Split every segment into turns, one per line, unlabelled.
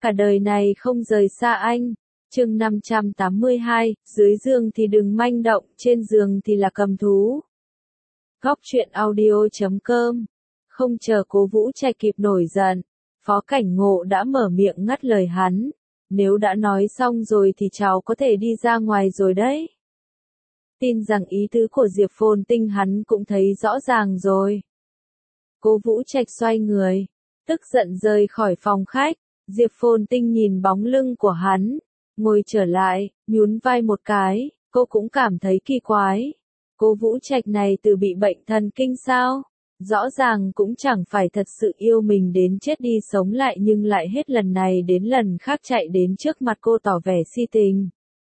cả đời này không rời xa anh. Chương 582, dưới giường thì đừng manh động, trên giường thì là cầm thú. Góc truyện audio.com. Không chờ Cố Vũ Trạch kịp nổi giận, Phó Cảnh Ngộ đã mở miệng ngắt lời hắn. Nếu đã nói xong rồi thì cháu có thể đi ra ngoài rồi đấy. Tin rằng ý tứ của Diệp Phồn Tinh hắn cũng thấy rõ ràng rồi. Cố Vũ Trạch xoay người, tức giận rời khỏi phòng khách. Diệp Phồn Tinh nhìn bóng lưng của hắn, ngồi trở lại, nhún vai một cái, cô cũng cảm thấy kỳ quái. Cố Vũ Trạch này từ bị bệnh thần kinh sao? Rõ ràng cũng chẳng phải thật sự yêu mình đến chết đi sống lại nhưng lại hết lần này đến lần khác chạy đến trước mặt cô tỏ vẻ si tình.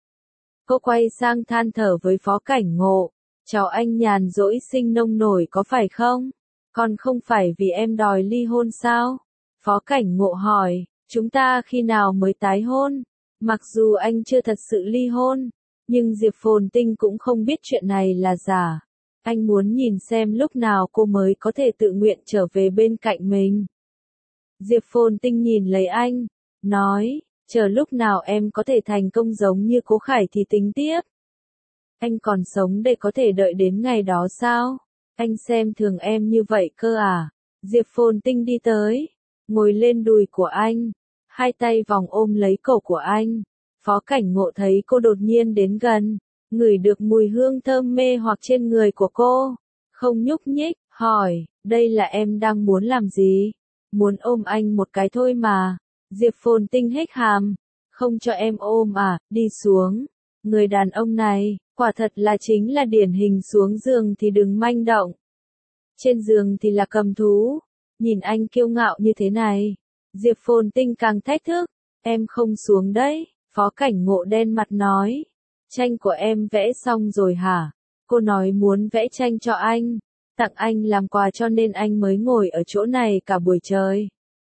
Cô quay sang than thở với Phó Cảnh Ngộ, cháu anh nhàn rỗi sinh nông nổi có phải không? Còn không phải vì em đòi ly hôn sao? Phó Cảnh Ngộ hỏi, chúng ta khi nào mới tái hôn? Mặc dù anh chưa thật sự ly hôn, nhưng Diệp Phồn Tinh cũng không biết chuyện này là giả. Anh muốn nhìn xem lúc nào cô mới có thể tự nguyện trở về bên cạnh mình. Diệp Phồn Tinh nhìn lấy anh, nói, chờ lúc nào em có thể thành công giống như Cố Khải thì tính tiếp. Anh còn sống để có thể đợi đến ngày đó sao? Anh xem thường em như vậy cơ à? Diệp Phồn Tinh đi tới, ngồi lên đùi của anh, hai tay vòng ôm lấy cổ của anh. Phó Cảnh Ngộ thấy cô đột nhiên đến gần, ngửi được mùi hương thơm mê hoặc trên người của cô, không nhúc nhích, hỏi, đây là em đang muốn làm gì? Muốn ôm anh một cái thôi mà. Diệp Phồn Tinh hếch hàm, không cho em ôm à, đi xuống. Người đàn ông này, quả thật là chính là điển hình xuống giường thì đừng manh động. Trên giường thì là cầm thú. Nhìn anh kiêu ngạo như thế này, Diệp Phồn Tinh càng thách thức, em không xuống đấy. Phó Cảnh Ngộ đen mặt nói, tranh của em vẽ xong rồi hả? Cô nói muốn vẽ tranh cho anh, tặng anh làm quà cho nên anh mới ngồi ở chỗ này cả buổi trời.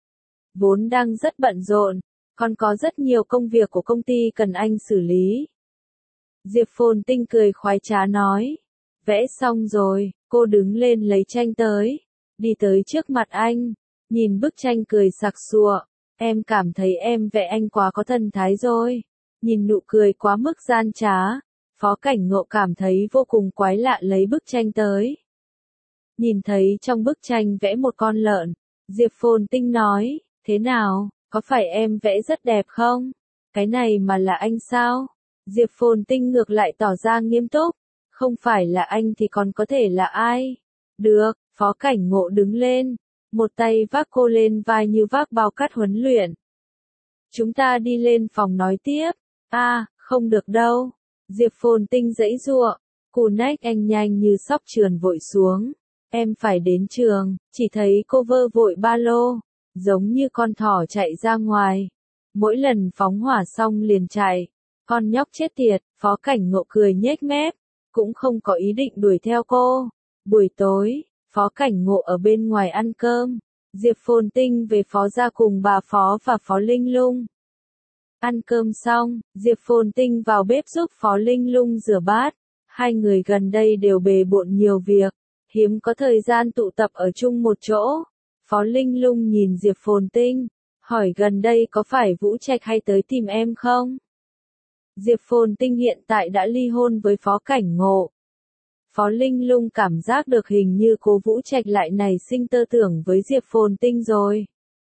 Vốn đang rất bận rộn, còn có rất nhiều công việc của công ty cần anh xử lý. Diệp Phồn Tinh cười khoái trá nói, vẽ xong rồi, cô đứng lên lấy tranh tới, đi tới trước mặt anh, nhìn bức tranh cười sặc sụa, em cảm thấy em vẽ anh quá có thần thái rồi. Nhìn nụ cười quá mức gian trá, Phó Cảnh Ngộ cảm thấy vô cùng quái lạ lấy bức tranh tới. Nhìn thấy trong bức tranh vẽ một con lợn, Diệp Phồn Tinh nói, thế nào, có phải em vẽ rất đẹp không? Cái này mà là anh sao? Diệp Phồn Tinh ngược lại tỏ ra nghiêm túc, không phải là anh thì còn có thể là ai? Được, Phó Cảnh Ngộ đứng lên, một tay vác cô lên vai như vác bao cát huấn luyện. Chúng ta đi lên phòng nói tiếp. Không được đâu. Diệp Phồn Tinh giãy giụa, cù nách anh nhanh như sóc trườn vội xuống. Em phải đến trường, chỉ thấy cô vơ vội ba lô, giống như con thỏ chạy ra ngoài. Mỗi lần phóng hỏa xong liền chạy. Con nhóc chết tiệt, Phó Cảnh Ngộ cười nhếch mép, cũng không có ý định đuổi theo cô. Buổi tối, Phó Cảnh Ngộ ở bên ngoài ăn cơm. Diệp Phồn Tinh về Phó gia cùng bà Phó và Phó Linh Lung. Ăn cơm xong, Diệp Phồn Tinh vào bếp giúp Phó Linh Lung rửa bát. Hai người gần đây đều bề bộn nhiều việc, hiếm có thời gian tụ tập ở chung một chỗ. Phó Linh Lung nhìn Diệp Phồn Tinh, hỏi gần đây có phải Vũ Trạch hay tới tìm em không? Diệp Phồn Tinh hiện tại đã ly hôn với Phó Cảnh Ngộ. Phó Linh Lung cảm giác được hình như cô Vũ Trạch lại nảy sinh tơ tưởng với Diệp Phồn Tinh rồi.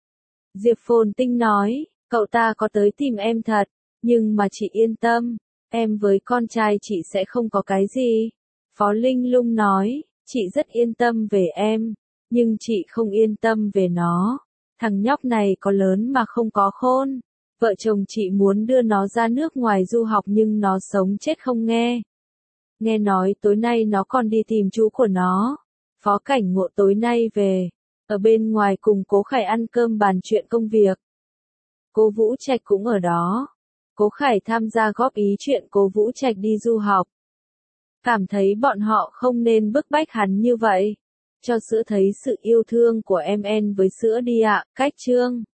Diệp Phồn Tinh nói, cậu ta có tới tìm em thật, nhưng mà chị yên tâm, em với con trai chị sẽ không có cái gì. Phó Linh Lung nói, chị rất yên tâm về em, nhưng chị không yên tâm về nó. Thằng nhóc này có lớn mà không có khôn. Vợ chồng chị muốn đưa nó ra nước ngoài du học nhưng nó sống chết không nghe. Nghe nói tối nay nó còn đi tìm chú của nó. Phó Cảnh Ngộ tối nay về, ở bên ngoài cùng Cố Khải ăn cơm bàn chuyện công việc. Cố Vũ Trạch cũng ở đó. Cố Khải tham gia góp ý chuyện Cố Vũ Trạch đi du học. Cảm thấy bọn họ không nên bức bách hắn như vậy. Cho sữa thấy sự yêu thương của em en với sữa đi ạ. Cách chương